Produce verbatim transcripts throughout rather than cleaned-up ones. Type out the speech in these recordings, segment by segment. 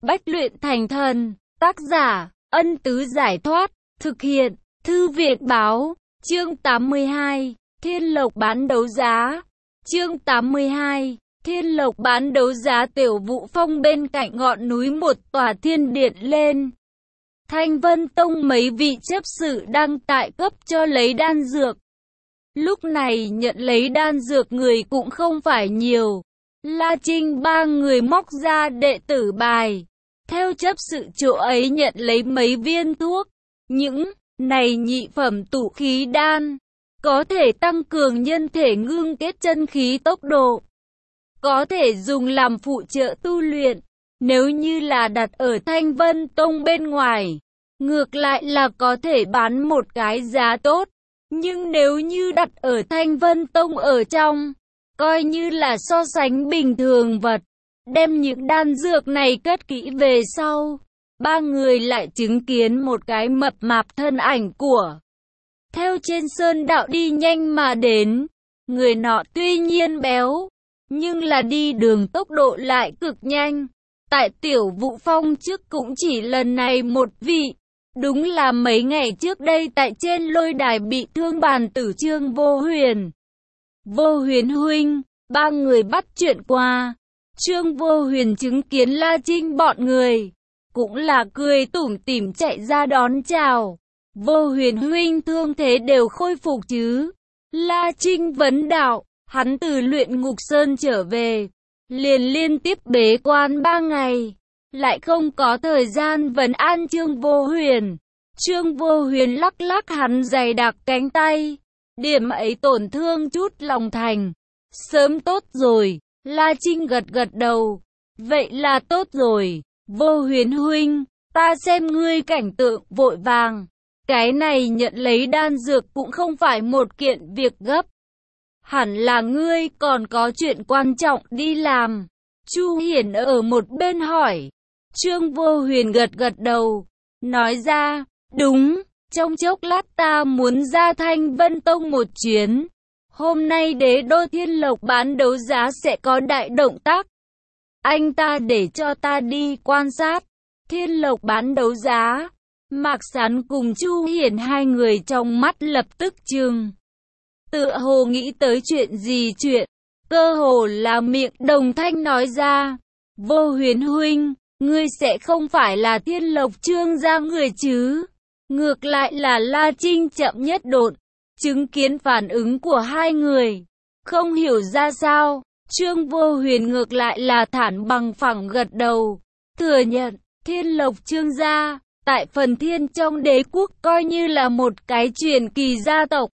Bách luyện thành thần. Tác giả, Ân Tứ Giải Thoát. Thực hiện, Thư Viện Báo. Chương tám mươi hai. Thiên Lộc bán đấu giá. Chương tám mươi hai. Thiên Lộc bán đấu giá. Tiểu Vũ Phong bên cạnh ngọn núi một tòa thiên điện lên. Thanh Vân Tông mấy vị chấp sự đang tại cấp cho lấy đan dược. Lúc này nhận lấy đan dược người cũng không phải nhiều. La Trinh ba người móc ra đệ tử bài. Theo chấp sự chỗ ấy nhận lấy mấy viên thuốc. Những này nhị phẩm tụ khí đan. Có thể tăng cường nhân thể ngưng kết chân khí tốc độ. Có thể dùng làm phụ trợ tu luyện. Nếu như là đặt ở Thanh Vân Tông bên ngoài. Ngược lại là có thể bán một cái giá tốt. Nhưng nếu như đặt ở Thanh Vân Tông ở trong, coi như là so sánh bình thường vật. Đem những đan dược này cất kỹ về sau. Ba người lại chứng kiến một cái mập mạp thân ảnh của. Theo trên sơn đạo đi nhanh mà đến. Người nọ tuy nhiên béo, nhưng là đi đường tốc độ lại cực nhanh. Tại Tiểu Vũ Phong trước cũng chỉ lần này một vị. Đúng là mấy ngày trước đây tại trên lôi đài bị thương bàn tử Trương Vô Huyền. Vô Huyền huynh, ba người bắt chuyện qua. Trương Vô Huyền chứng kiến La Trinh bọn người, cũng là cười tủm tỉm chạy ra đón chào. Vô Huyền huynh thương thế đều khôi phục chứ? La Trinh vấn đạo, hắn từ luyện ngục sơn trở về, liền liên tiếp bế quan ba ngày. Lại không có thời gian vấn an Trương Vô Huyền. Trương Vô Huyền lắc lắc hắn dày đặc cánh tay. Điểm ấy tổn thương chút lòng thành. Sớm tốt rồi. La Trinh gật gật đầu. Vậy là tốt rồi. Vô Huyền huynh, ta xem ngươi cảnh tượng vội vàng. Cái này nhận lấy đan dược cũng không phải một kiện việc gấp. Hẳn là ngươi còn có chuyện quan trọng đi làm. Chu Hiển ở một bên hỏi. Trương Vô Huyền gật gật đầu, nói ra, đúng, trong chốc lát ta muốn ra Thanh Vân Tông một chuyến. Hôm nay Đế Đô Thiên Lộc bán đấu giá sẽ có đại động tác. Anh ta để cho ta đi quan sát. Thiên Lộc bán đấu giá. Mạc Sán cùng Chu Hiển hai người trong mắt lập tức trừng. Tựa hồ nghĩ tới chuyện gì chuyện. Cơ hồ là miệng đồng thanh nói ra. Vô Huyền huynh, ngươi sẽ không phải là Thiên Lộc Trương gia người chứ? Ngược lại là La Trinh chậm nhất đột. Chứng kiến phản ứng của hai người. Không hiểu ra sao. Trương Vô Huyền ngược lại là thản bằng phẳng gật đầu. Thừa nhận, Thiên Lộc Trương gia, tại phần thiên trong đế quốc coi như là một cái truyền kỳ gia tộc.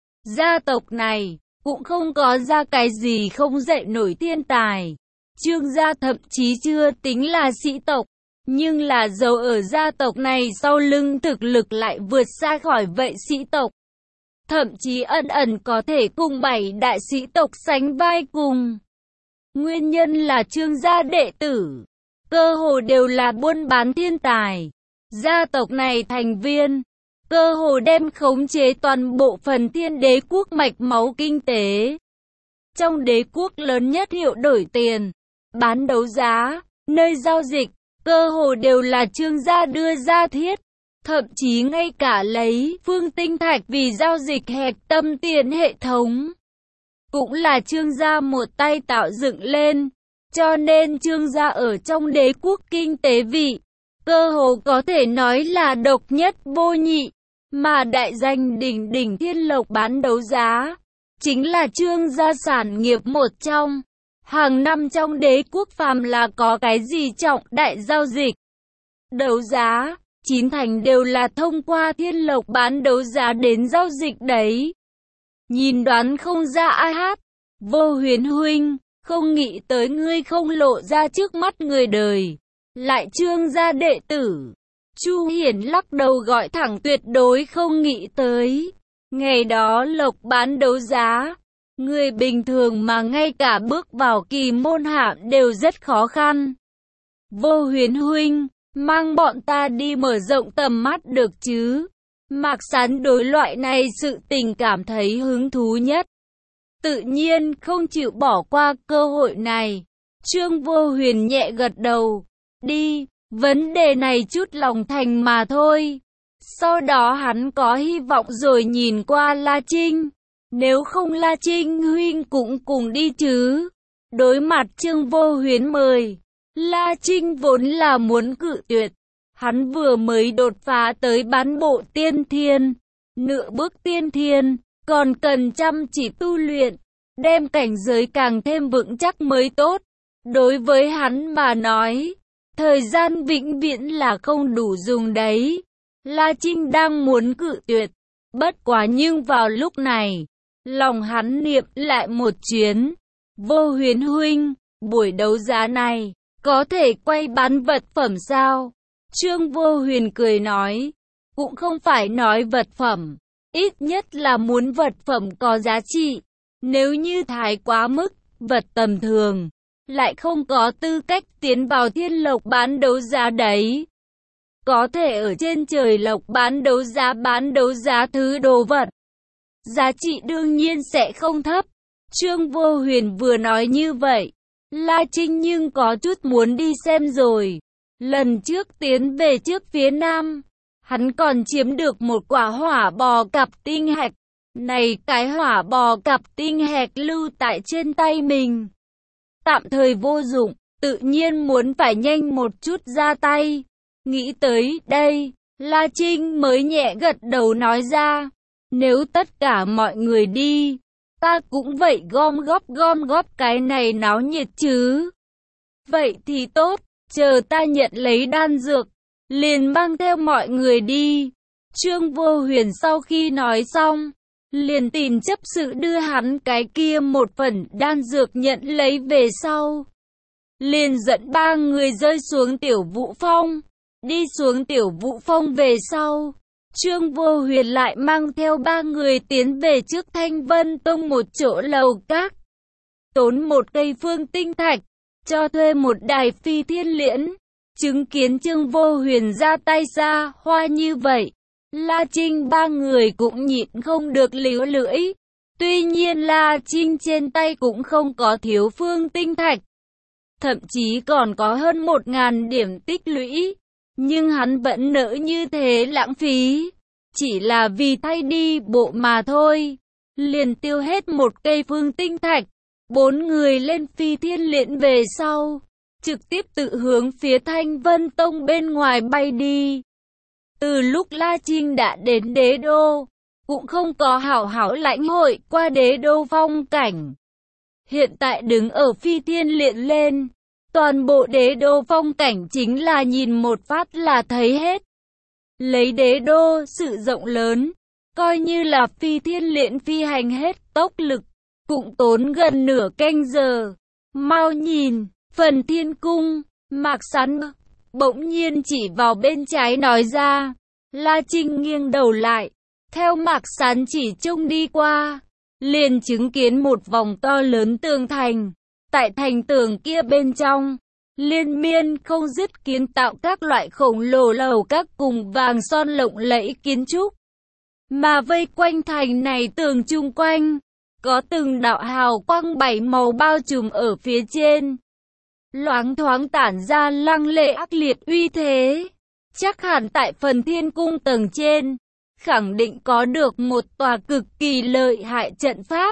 Gia tộc này, cũng không có ra cái gì không dậy nổi thiên tài. Trương gia thậm chí chưa tính là sĩ tộc, nhưng là giàu ở gia tộc này sau lưng thực lực lại vượt xa khỏi vậy sĩ tộc. Thậm chí ẩn ẩn có thể cùng bảy đại sĩ tộc sánh vai cùng. Nguyên nhân là Trương gia đệ tử, cơ hồ đều là buôn bán thiên tài. Gia tộc này thành viên, cơ hồ đem khống chế toàn bộ phần thiên đế quốc mạch máu kinh tế. Trong đế quốc lớn nhất hiệu đổi tiền, bán đấu giá, nơi giao dịch, cơ hồ đều là Trương gia đưa ra thiết. Thậm chí ngay cả lấy phương tinh thạch vì giao dịch hạch tâm tiền hệ thống. Cũng là Trương gia một tay tạo dựng lên. Cho nên Trương gia ở trong đế quốc kinh tế vị, cơ hồ có thể nói là độc nhất vô nhị. Mà đại danh đỉnh đỉnh Thiên Lộc bán đấu giá, chính là Trương gia sản nghiệp một trong. Hàng năm trong đế quốc phàm là có cái gì trọng đại giao dịch, đấu giá, chín thành đều là thông qua Thiên Lộc bán đấu giá đến giao dịch đấy. Nhìn đoán không ra ai hát. Vô Huyền huynh, không nghĩ tới ngươi không lộ ra trước mắt người đời. Lại Trương gia đệ tử. Chu Hiển lắc đầu gọi thẳng tuyệt đối không nghĩ tới. Ngày đó Lộc bán đấu giá, người bình thường mà ngay cả bước vào kỳ môn hạng đều rất khó khăn. Vô Huyền huynh, mang bọn ta đi mở rộng tầm mắt được chứ? Mạc Sán đối loại này sự tình cảm thấy hứng thú nhất. Tự nhiên không chịu bỏ qua cơ hội này. Trương Vô Huyền nhẹ gật đầu. Đi, Vấn đề này chút lòng thành mà thôi. Sau đó hắn có hy vọng rồi nhìn qua La Trinh. Nếu không La Trinh huynh cũng cùng đi chứ. Đối mặt Trương Vô Huyến mời, La Trinh vốn là muốn cự tuyệt. Hắn vừa mới đột phá tới bán bộ tiên thiên, nửa bước tiên thiên, còn cần chăm chỉ tu luyện, đem cảnh giới càng thêm vững chắc mới tốt. Đối với hắn mà nói, thời gian vĩnh viễn là không đủ dùng đấy. La Trinh đang muốn cự tuyệt, bất quá nhưng vào lúc này, lòng hắn niệm lại một chuyến. Vô Huyến huynh, buổi đấu giá này, có thể quay bán vật phẩm sao? Trương Vô Huyền cười nói, cũng không phải nói vật phẩm, ít nhất là muốn vật phẩm có giá trị. Nếu như thái quá mức, vật tầm thường, lại không có tư cách tiến vào thiên lộc bán đấu giá đấy. Có thể ở trên trời lộc bán đấu giá bán đấu giá thứ đồ vật, giá trị đương nhiên sẽ không thấp. Trương Vô Huyền vừa nói như vậy, La Trinh nhưng có chút muốn đi xem rồi. Lần trước tiến về trước phía nam, hắn còn chiếm được một quả hỏa bò cặp tinh hạch. Này cái hỏa bò cặp tinh hạch lưu tại trên tay mình, tạm thời vô dụng, tự nhiên muốn phải nhanh một chút ra tay. Nghĩ tới đây, La Trinh mới nhẹ gật đầu nói ra, nếu tất cả mọi người đi, ta cũng vậy gom góp gom góp cái này náo nhiệt chứ. Vậy thì tốt, chờ ta nhận lấy đan dược, liền mang theo mọi người đi. Trương Vô Huyền sau khi nói xong, liền tìm chấp sự đưa hắn cái kia một phần đan dược nhận lấy về sau. Liền dẫn ba người rơi xuống Tiểu Vũ Phong. Đi xuống Tiểu Vũ Phong về sau, Trương Vô Huyền lại mang theo ba người tiến về trước Thanh Vân Tông một chỗ lầu các. Tốn một cây phương tinh thạch, cho thuê một đài phi thiên liễn. Chứng kiến Trương Vô Huyền ra tay ra hoa như vậy, La Trinh ba người cũng nhịn không được líu lưỡi. Tuy nhiên La Trinh trên tay cũng không có thiếu phương tinh thạch, thậm chí còn có hơn một ngàn điểm tích lũy. Nhưng hắn vẫn nỡ như thế lãng phí, chỉ là vì thay đi bộ mà thôi. Liền tiêu hết một cây phương tinh thạch, bốn người lên phi thiên liễn về sau, trực tiếp tự hướng phía Thanh Vân Tông bên ngoài bay đi. Từ lúc La Trinh đã đến đế đô, cũng không có hảo hảo lãnh hội qua đế đô phong cảnh. Hiện tại đứng ở phi thiên liễn lên, toàn bộ đế đô phong cảnh chính là nhìn một phát là thấy hết. Lấy đế đô sự rộng lớn, coi như là phi thiên liễn phi hành hết tốc lực, cũng tốn gần nửa canh giờ. Mau nhìn, Phần Thiên Cung, Mạc Sán bỗng nhiên chỉ vào bên trái nói ra. La Trinh nghiêng đầu lại, theo Mạc Sán chỉ trông đi qua, liền chứng kiến một vòng to lớn tường thành. Tại thành tường kia bên trong, liên miên không dứt kiến tạo các loại khổng lồ lầu các cùng vàng son lộng lẫy kiến trúc. Mà vây quanh thành này tường chung quanh, có từng đạo hào quang bảy màu bao trùm ở phía trên. Loáng thoáng tản ra lăng lệ ác liệt uy thế. Chắc hẳn tại Phần Thiên Cung tầng trên, khẳng định có được một tòa cực kỳ lợi hại trận pháp.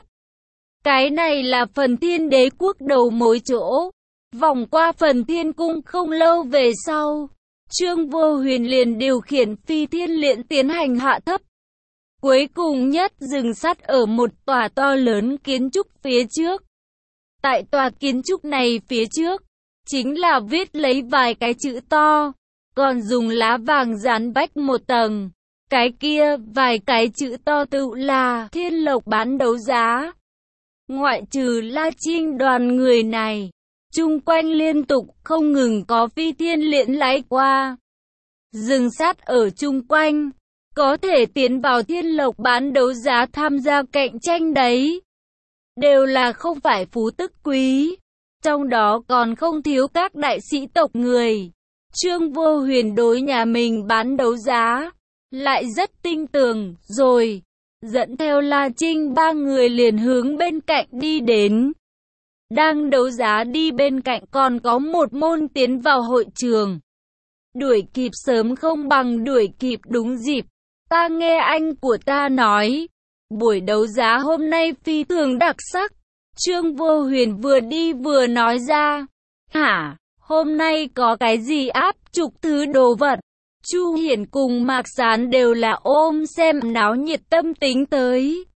Cái này là Phần Thiên Đế Quốc đầu mối chỗ. Vòng qua Phần Thiên Cung không lâu về sau, Trương Vô Huyền liền điều khiển phi thiên liễn tiến hành hạ thấp. Cuối cùng nhất dừng sắt ở một tòa to lớn kiến trúc phía trước. Tại tòa kiến trúc này phía trước, chính là viết lấy vài cái chữ to, còn dùng lá vàng dán vách một tầng. Cái kia vài cái chữ to tự là Thiên Lộc bán đấu giá. Ngoại trừ La Trinh đoàn người này, chung quanh liên tục không ngừng có phi thiên liễn lái qua. Dừng sát ở chung quanh, có thể tiến vào Thiên Lộc bán đấu giá tham gia cạnh tranh đấy. Đều là không phải phú tức quý, trong đó còn không thiếu các đại sĩ tộc người. Trương Vô Huyền đối nhà mình bán đấu giá lại rất tin tưởng rồi, dẫn theo La Trinh ba người liền hướng bên cạnh đi đến. Đang đấu giá đi bên cạnh còn có một môn tiến vào hội trường. đuổi kịp sớm không bằng đuổi kịp đúng dịp. Ta nghe anh của ta nói, buổi đấu giá hôm nay phi thường đặc sắc. Trương Vô Huyền vừa đi vừa nói ra. Hả, hôm nay có cái gì áp chục thứ đồ vật? Chu Hiển cùng Mạc Sán đều là ôm xem náo nhiệt tâm tính tới.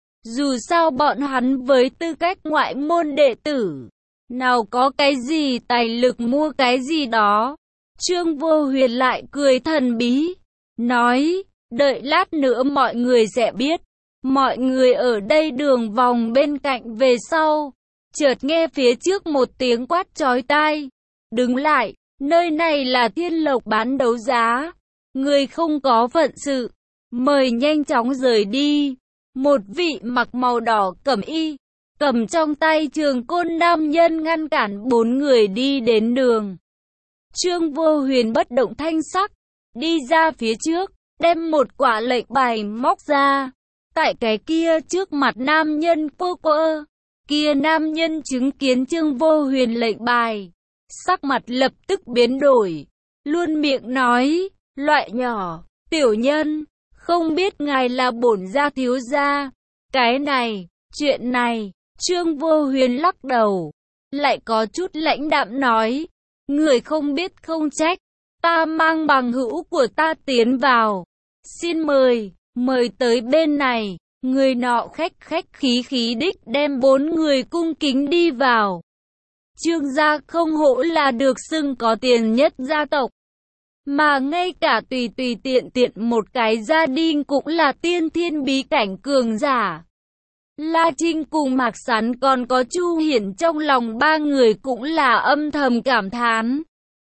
Dù sao bọn hắn với tư cách ngoại môn đệ tử, nào có cái gì tài lực mua cái gì đó. Trương Vô Huyền lại cười thần bí, nói, đợi lát nữa mọi người sẽ biết. Mọi người ở đây đường vòng bên cạnh về sau, chợt nghe phía trước một tiếng quát chói tai. Đứng lại, nơi này là Thiên Lộc bán đấu giá. Người không có phận sự, mời nhanh chóng rời đi. Một vị mặc màu đỏ cẩm y, cầm trong tay trường côn nam nhân ngăn cản bốn người đi đến đường. Trương Vô Huyền bất động thanh sắc, đi ra phía trước, đem một quả lệnh bài móc ra. Tại cái kia trước mặt nam nhân cô cô, kia nam nhân chứng kiến Trương Vô Huyền lệnh bài, sắc mặt lập tức biến đổi, luôn miệng nói, loại nhỏ, tiểu nhân, không biết ngài là bổn gia thiếu gia. Cái này, chuyện này, Trương Vô Huyền lắc đầu, lại có chút lãnh đạm nói, người không biết không trách, ta mang bằng hữu của ta tiến vào. Xin mời, mời tới bên này. Người nọ khách khách khí khí đích đem bốn người cung kính đi vào. Trương gia không hổ là được xưng có tiền nhất gia tộc, mà ngay cả tùy tùy tiện tiện một cái gia đình cũng là tiên thiên bí cảnh cường giả. La Trinh cùng Mạc Sán còn có Chu Hiển trong lòng ba người cũng là âm thầm cảm thán.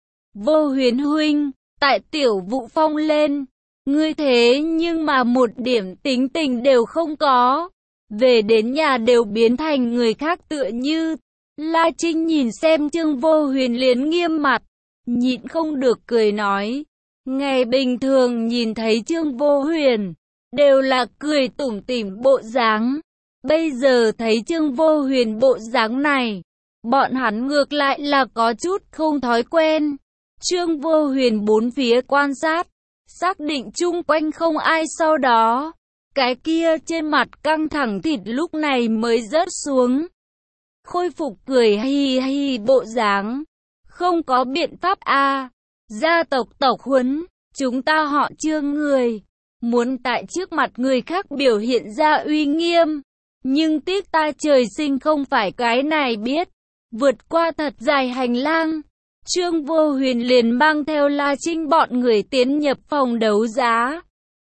Vô Huyền huynh, tại Tiểu Vũ Phong lên, ngươi thế nhưng mà một điểm tính tình đều không có, về đến nhà đều biến thành người khác tựa như. La Trinh nhìn xem Trương Vô Huyền liền nghiêm mặt, nhịn không được cười nói, ngày bình thường nhìn thấy Trương Vô Huyền, đều là cười tủm tỉm bộ dáng, bây giờ thấy Trương Vô Huyền bộ dáng này, bọn hắn ngược lại là có chút không thói quen. Trương Vô Huyền bốn phía quan sát, xác định chung quanh không ai, sau đó, cái kia trên mặt căng thẳng thịt lúc này mới rớt xuống. Khôi phục cười hi hi bộ dáng. Không có biện pháp a, gia tộc tộc huấn, chúng ta họ Trương người, muốn tại trước mặt người khác biểu hiện ra uy nghiêm. Nhưng tiếc ta trời sinh không phải cái này biết. Vượt qua thật dài hành lang, Trương Vô Huyền liền mang theo La Trinh bọn người tiến nhập phòng đấu giá.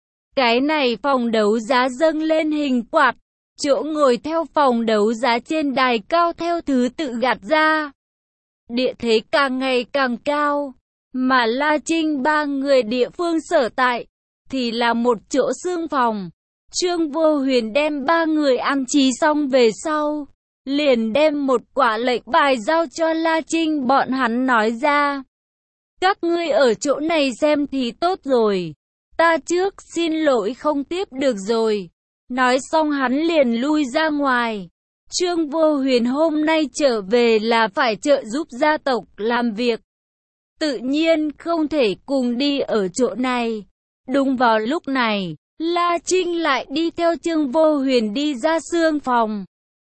Cái này phòng đấu giá dâng lên hình quạt, chỗ ngồi theo phòng đấu giá trên đài cao theo thứ tự gạt ra. Địa thế càng ngày càng cao, mà La Trinh ba người địa phương sở tại, thì là một chỗ xương phòng. Trương Vô Huyền đem ba người an trí xong về sau, liền đem một quả lệnh bài giao cho La Trinh bọn hắn nói ra. Các ngươi ở chỗ này xem thì tốt rồi, ta trước xin lỗi không tiếp được rồi. Nói xong hắn liền lui ra ngoài. Trương Vô Huyền hôm nay trở về là phải trợ giúp gia tộc làm việc, tự nhiên không thể cùng đi ở chỗ này. Đúng vào lúc này, La Trinh lại đi theo Trương Vô Huyền đi ra xương phòng.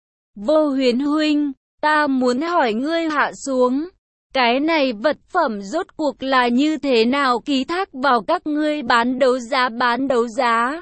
Vô Huyền huynh, ta muốn hỏi ngươi hạ xuống, cái này vật phẩm rốt cuộc là như thế nào ký thác vào các ngươi bán đấu giá bán đấu giá?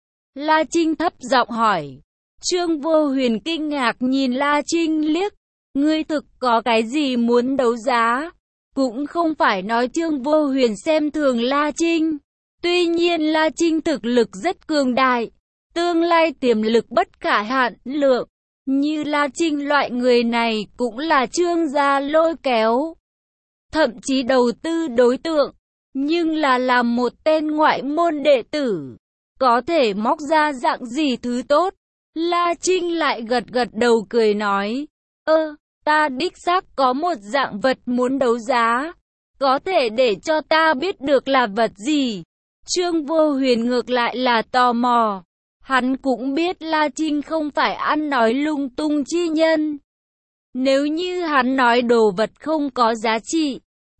La Trinh thấp giọng hỏi. Trương Vô Huyền kinh ngạc nhìn La Trinh liếc, ngươi thực có cái gì muốn đấu giá? Cũng không phải nói Trương Vô Huyền xem thường La Trinh. Tuy nhiên La Trinh thực lực rất cường đại, tương lai tiềm lực bất khả hạn lượng. Như La Trinh loại người này cũng là Trương gia lôi kéo, thậm chí đầu tư đối tượng. Nhưng là làm một tên ngoại môn đệ tử, có thể móc ra dạng gì thứ tốt? La Trinh lại gật gật đầu cười nói, ơ, ta đích xác có một dạng vật muốn đấu giá, có thể để cho ta biết được là vật gì? Trương Vô Huyền ngược lại là tò mò, hắn cũng biết La Trinh không phải ăn nói lung tung chi nhân. Nếu như hắn nói đồ vật không có giá trị,